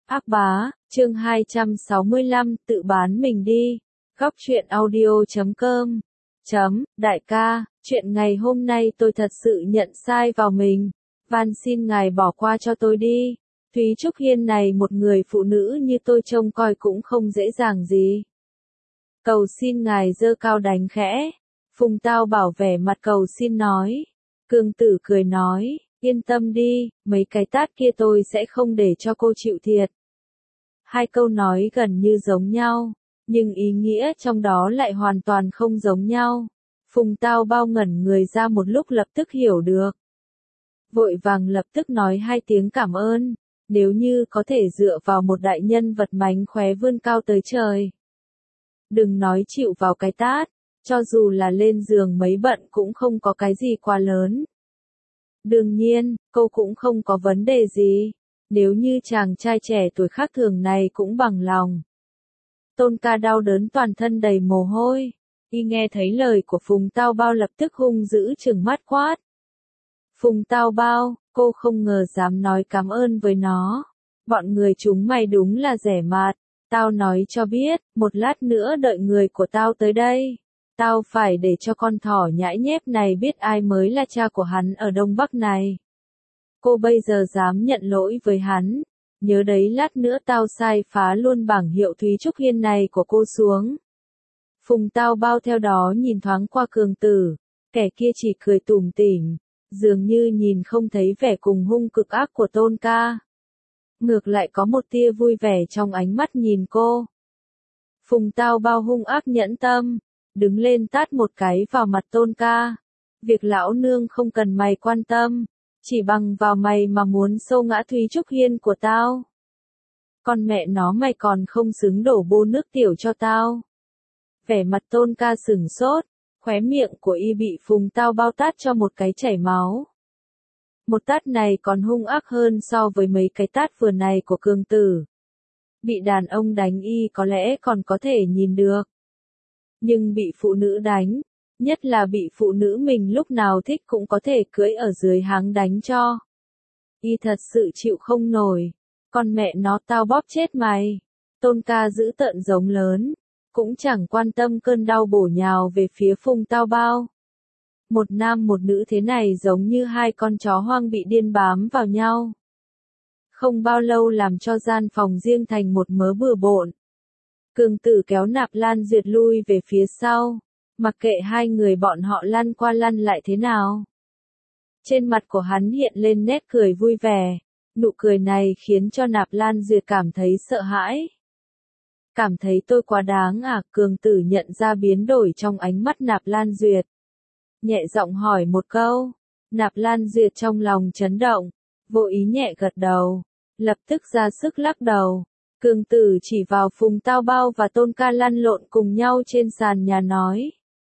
Ác bá, chương 265, tự bán mình đi. Góc truyện audio.com. Đại ca, chuyện ngày hôm nay tôi thật sự nhận sai vào mình. Van xin ngài bỏ qua cho tôi đi. Thúy Trúc Hiên này một người phụ nữ như tôi trông coi cũng không dễ dàng gì. Cầu xin ngài giơ cao đánh khẽ. Phùng Tao Bảo vẻ mặt cầu xin nói. Cương Tử cười nói, yên tâm đi, mấy cái tát kia tôi sẽ không để cho cô chịu thiệt. Hai câu nói gần như giống nhau, nhưng ý nghĩa trong đó lại hoàn toàn không giống nhau. Phùng Tao Bao ngẩn người ra một lúc lập tức hiểu được. Vội vàng lập tức nói hai tiếng cảm ơn, nếu như có thể dựa vào một đại nhân vật mánh khóe vươn cao tới trời. Đừng nói chịu vào cái tát, cho dù là lên giường mấy bận cũng không có cái gì quá lớn. Đương nhiên, cô cũng không có vấn đề gì. Nếu như chàng trai trẻ tuổi khác thường này cũng bằng lòng. Tôn Ca đau đớn toàn thân đầy mồ hôi. Y nghe thấy lời của Phùng Tao Bao lập tức hung dữ trừng mắt quát. Phùng Tao Bao, cô không ngờ dám nói cảm ơn với nó. Bọn người chúng mày đúng là rẻ mạt. Tao nói cho biết, một lát nữa đợi người của tao tới đây. Tao phải để cho con thỏ nhãi nhép này biết ai mới là cha của hắn ở Đông Bắc này. Cô bây giờ dám nhận lỗi với hắn. Nhớ đấy lát nữa tao sai phá luôn bảng hiệu Thúy Trúc Hiên này của cô xuống. Phùng Tao Bao theo đó nhìn thoáng qua Cường Tử. Kẻ kia chỉ cười tủm tỉm, dường như nhìn không thấy vẻ cùng hung cực ác của Tôn Ca. Ngược lại có một tia vui vẻ trong ánh mắt nhìn cô. Phùng Tao Bao hung ác nhẫn tâm, đứng lên tát một cái vào mặt Tôn Ca. Việc lão nương không cần mày quan tâm. Chỉ bằng vào mày mà muốn xô ngã Thúy Trúc Hiên của tao. Con mẹ nó mày còn không xứng đổ bô nước tiểu cho tao. Vẻ mặt Tôn Ca sửng sốt, khóe miệng của y bị Phùng Tao Bao tát cho một cái chảy máu. Một tát này còn hung ác hơn so với mấy cái tát vừa này của Cường Tử. Bị đàn ông đánh y có lẽ còn có thể nhìn được. Nhưng bị phụ nữ đánh, nhất là bị phụ nữ mình lúc nào thích cũng có thể cưỡi ở dưới háng đánh cho. Y thật sự chịu không nổi. Con mẹ nó tao bóp chết mày. Tôn Ca giữ tợn giống lớn. Cũng chẳng quan tâm cơn đau bổ nhào về phía Phùng Tao Bao. Một nam một nữ thế này giống như hai con chó hoang bị điên bám vào nhau. Không bao lâu làm cho gian phòng riêng thành một mớ bừa bộn. Cường Tử kéo Nạp Lan Duyệt lui về phía sau. Mặc kệ hai người bọn họ lăn qua lăn lại thế nào. Trên mặt của hắn hiện lên nét cười vui vẻ. Nụ cười này khiến cho Nạp Lan Duyệt cảm thấy sợ hãi. Cảm thấy tôi quá đáng à? Cường Tử nhận ra biến đổi trong ánh mắt Nạp Lan Duyệt. Nhẹ giọng hỏi một câu. Nạp Lan Duyệt trong lòng chấn động. Vô ý nhẹ gật đầu. Lập tức ra sức lắc đầu. Cường Tử chỉ vào Phùng Tao Bao và Tôn Ca lăn lộn cùng nhau trên sàn nhà nói.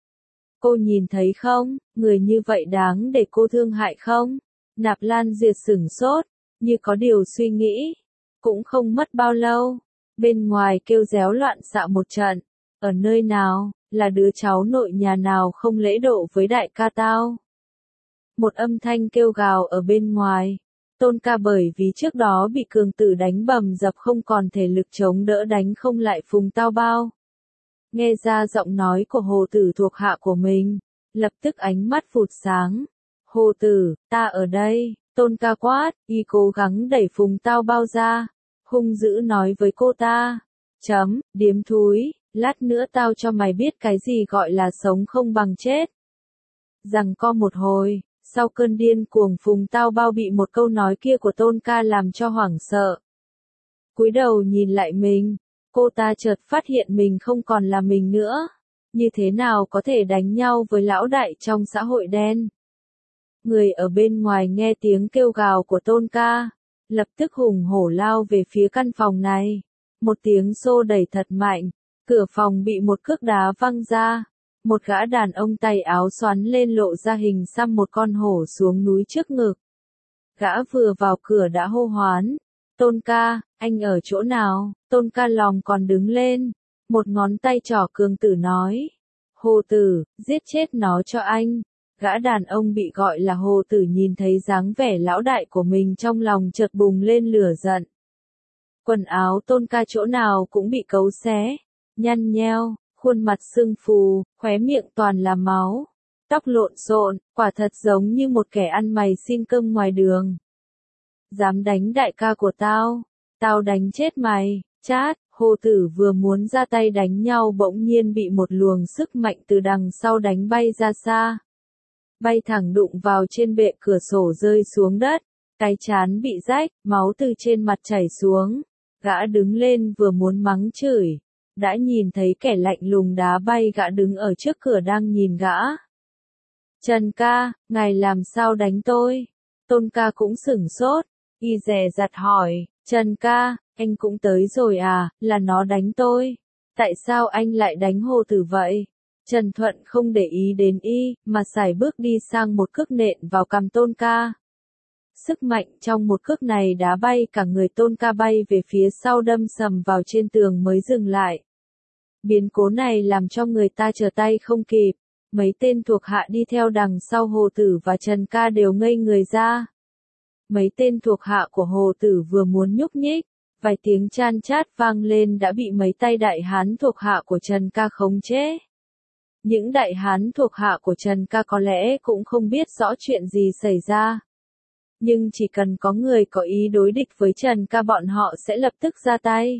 Cô nhìn thấy không, người như vậy đáng để cô thương hại không? Nạp Lan Duyệt sửng sốt, như có điều suy nghĩ. Cũng không mất bao lâu. Bên ngoài kêu réo loạn xạ một trận. Ở nơi nào, là đứa cháu nội nhà nào không lễ độ với đại ca tao? Một âm thanh kêu gào ở bên ngoài. Tôn Ca bởi vì trước đó bị Cường Tử đánh bầm dập không còn thể lực chống đỡ đánh không lại Phùng Tao Bao. Nghe ra giọng nói của Hồ Tử thuộc hạ của mình, lập tức ánh mắt phụt sáng. Hồ Tử, ta ở đây. Tôn Ca quát, y cố gắng đẩy Phùng Tao Bao ra, hung dữ nói với cô ta. Điếm thúi, lát nữa tao cho mày biết cái gì gọi là sống không bằng chết. Giằng co một hồi, sau cơn điên cuồng Phùng Tao Bao bị một câu nói kia của Tôn Ca làm cho hoảng sợ. Cúi đầu nhìn lại mình. Cô ta chợt phát hiện mình không còn là mình nữa. Như thế nào có thể đánh nhau với lão đại trong xã hội đen? Người ở bên ngoài nghe tiếng kêu gào của Tôn Ca, lập tức hùng hổ lao về phía căn phòng này. Một tiếng xô đẩy thật mạnh, cửa phòng bị một cước đá văng ra. Một gã đàn ông tay áo xoắn lên lộ ra hình xăm một con hổ xuống núi trước ngực. Gã vừa vào cửa đã hô hoán. Tôn Ca, anh ở chỗ nào? Tôn Ca lòng còn đứng lên. Một ngón tay trỏ Cường Tử nói. Hồ Tử, giết chết nó cho anh. Gã đàn ông bị gọi là Hồ Tử nhìn thấy dáng vẻ lão đại của mình trong lòng chợt bùng lên lửa giận. Quần áo Tôn Ca chỗ nào cũng bị cấu xé, nhăn nheo, khuôn mặt sưng phù, khóe miệng toàn là máu. Tóc lộn xộn, quả thật giống như một kẻ ăn mày xin cơm ngoài đường. Dám đánh đại ca của tao, tao đánh chết mày, chát. Hồ Tử vừa muốn ra tay đánh nhau bỗng nhiên bị một luồng sức mạnh từ đằng sau đánh bay ra xa. Bay thẳng đụng vào trên bệ cửa sổ rơi xuống đất, cái trán bị rách, máu từ trên mặt chảy xuống. Gã đứng lên vừa muốn mắng chửi, đã nhìn thấy kẻ lạnh lùng đá bay gã đứng ở trước cửa đang nhìn gã. Trần ca, ngài làm sao đánh tôi? Tôn Ca cũng sửng sốt, y dè dặt hỏi, Trần ca, anh cũng tới rồi à, là nó đánh tôi. Tại sao anh lại đánh Hồ Tử vậy? Trần Thuận không để ý đến y, mà sải bước đi sang một cước nện vào cằm Tôn Ca. Sức mạnh trong một cước này đá bay cả người Tôn Ca bay về phía sau đâm sầm vào trên tường mới dừng lại. Biến cố này làm cho người ta trở tay không kịp. Mấy tên thuộc hạ đi theo đằng sau Hồ Tử và Trần Ca đều ngây người ra. Mấy tên thuộc hạ của Hồ Tử vừa muốn nhúc nhích, vài tiếng chan chát vang lên đã bị mấy tay đại hán thuộc hạ của Trần Ca khống chế. Những đại hán thuộc hạ của Trần Ca có lẽ cũng không biết rõ chuyện gì xảy ra. Nhưng chỉ cần có người có ý đối địch với Trần Ca bọn họ sẽ lập tức ra tay.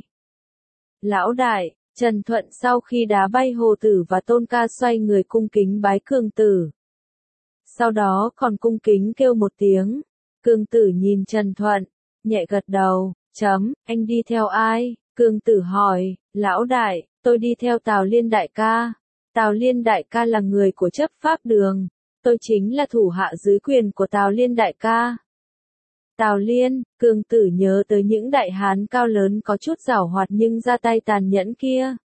Lão đại, Trần Thuận sau khi đá bay Hồ Tử và Tôn Ca xoay người cung kính bái Cương Tử. Sau đó còn cung kính kêu một tiếng. Cương Tử nhìn Trần Thuận, nhẹ gật đầu, anh đi theo ai? Cương Tử hỏi, lão đại, tôi đi theo Tào Liên đại ca. Tào Liên đại ca là người của chấp pháp đường, tôi chính là thủ hạ dưới quyền của Tào Liên đại ca. Tào Liên, Cương Tử nhớ tới những đại hán cao lớn có chút giảo hoạt nhưng ra tay tàn nhẫn kia.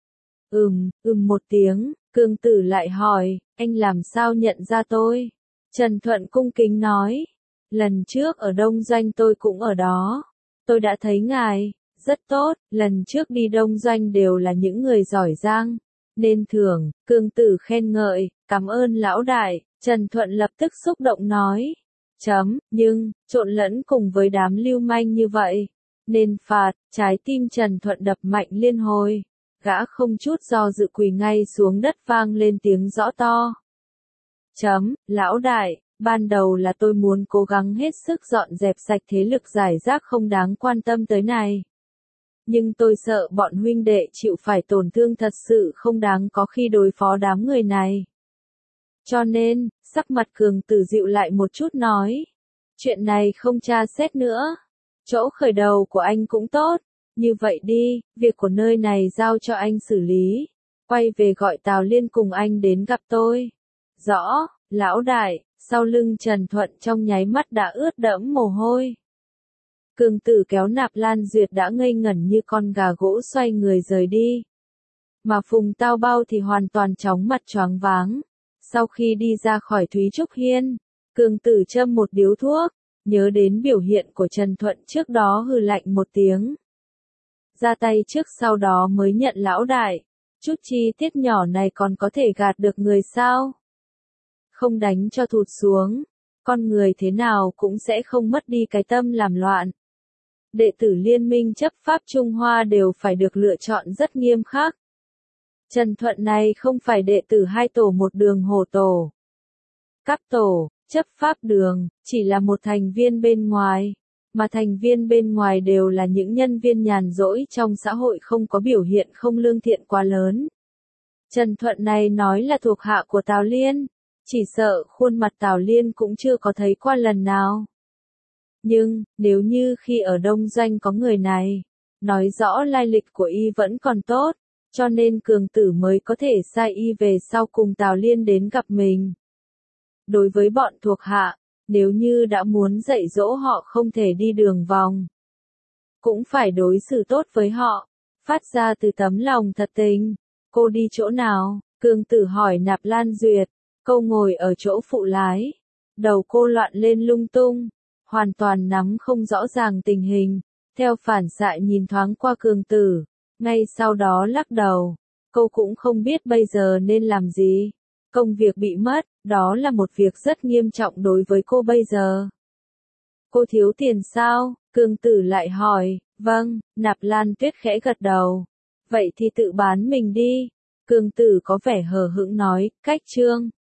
Một tiếng, Cương Tử lại hỏi, anh làm sao nhận ra tôi? Trần Thuận cung kính nói, lần trước ở Đông Doanh tôi cũng ở đó. Tôi đã thấy ngài, rất tốt, lần trước đi Đông Doanh đều là những người giỏi giang, nên thưởng. Cương Tử khen ngợi, cảm ơn lão đại. Trần Thuận lập tức xúc động nói, nhưng, trộn lẫn cùng với đám lưu manh như vậy, nên phạt. Trái tim Trần Thuận đập mạnh liên hồi, gã không chút do dự quỳ ngay xuống đất vang lên tiếng rõ to. Lão đại, ban đầu là tôi muốn cố gắng hết sức dọn dẹp sạch thế lực giải rác không đáng quan tâm tới này. Nhưng tôi sợ bọn huynh đệ chịu phải tổn thương thật sự không đáng có khi đối phó đám người này. Cho nên, sắc mặt Cường Tử dịu lại một chút nói, chuyện này không tra xét nữa. Chỗ khởi đầu của anh cũng tốt, như vậy đi, việc của nơi này giao cho anh xử lý. Quay về gọi Tào Liên cùng anh đến gặp tôi. Rõ, lão đại. Sau lưng Trần Thuận trong nháy mắt đã ướt đẫm mồ hôi. Cường Tử kéo Nạp Lan Duyệt đã ngây ngẩn như con gà gỗ xoay người rời đi. Mà Phùng Tao Bao thì hoàn toàn chóng mặt choáng váng. Sau khi đi ra khỏi Thúy Trúc Hiên, Cường Tử châm một điếu thuốc, nhớ đến biểu hiện của Trần Thuận trước đó hừ lạnh một tiếng. Ra tay trước sau đó mới nhận lão đại, chút chi tiết nhỏ này còn có thể gạt được người sao? Không đánh cho thụt xuống, con người thế nào cũng sẽ không mất đi cái tâm làm loạn. Đệ tử Liên minh chấp pháp Trung Hoa đều phải được lựa chọn rất nghiêm khắc. Trần Thuận này không phải đệ tử hai tổ một đường Hồ tổ. Các tổ, chấp pháp đường, chỉ là một thành viên bên ngoài, mà thành viên bên ngoài đều là những nhân viên nhàn rỗi trong xã hội không có biểu hiện không lương thiện quá lớn. Trần Thuận này nói là thuộc hạ của Tào Liên, chỉ sợ khuôn mặt Tào Liên cũng chưa có thấy qua lần nào. Nhưng, nếu như khi ở Đông Doanh có người này, nói rõ lai lịch của y vẫn còn tốt, cho nên Cường Tử mới có thể sai y về sau cùng Tào Liên đến gặp mình. Đối với bọn thuộc hạ, nếu như đã muốn dạy dỗ họ không thể đi đường vòng, cũng phải đối xử tốt với họ, phát ra từ tấm lòng thật tình. Cô đi chỗ nào? Cường Tử hỏi Nạp Lan Duyệt. Cô ngồi ở chỗ phụ lái. Đầu cô loạn lên lung tung, hoàn toàn nắm không rõ ràng tình hình. Theo phản xạ nhìn thoáng qua Cường Tử, ngay sau đó lắc đầu. Cô cũng không biết bây giờ nên làm gì. Công việc bị mất, đó là một việc rất nghiêm trọng đối với cô bây giờ. Cô thiếu tiền sao? Cương Tử lại hỏi, vâng, Nạp Lan Tuyết khẽ gật đầu. Vậy thì tự bán mình đi. Cương Tử có vẻ hờ hững nói, cách Trương